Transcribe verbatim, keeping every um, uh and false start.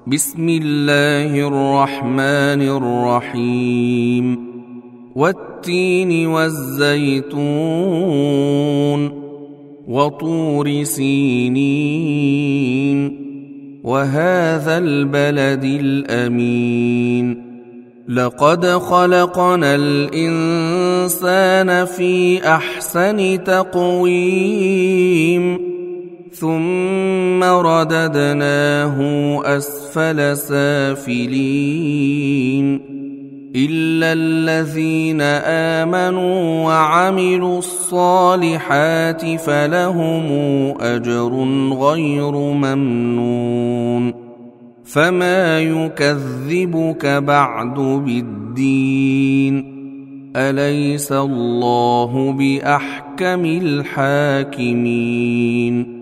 بسم الله الرحمن الرحيم والتين والزيتون وطور سينين وهذا البلد الأمين لقد خلقنا الإنسان في أحسن تقويم ثم رددناه أسفل سافلين إلا الذين آمنوا وعملوا الصالحات فلهم أجر غير ممنون فما يكذبك بعد بالدين أليس الله بأحكم الحاكمين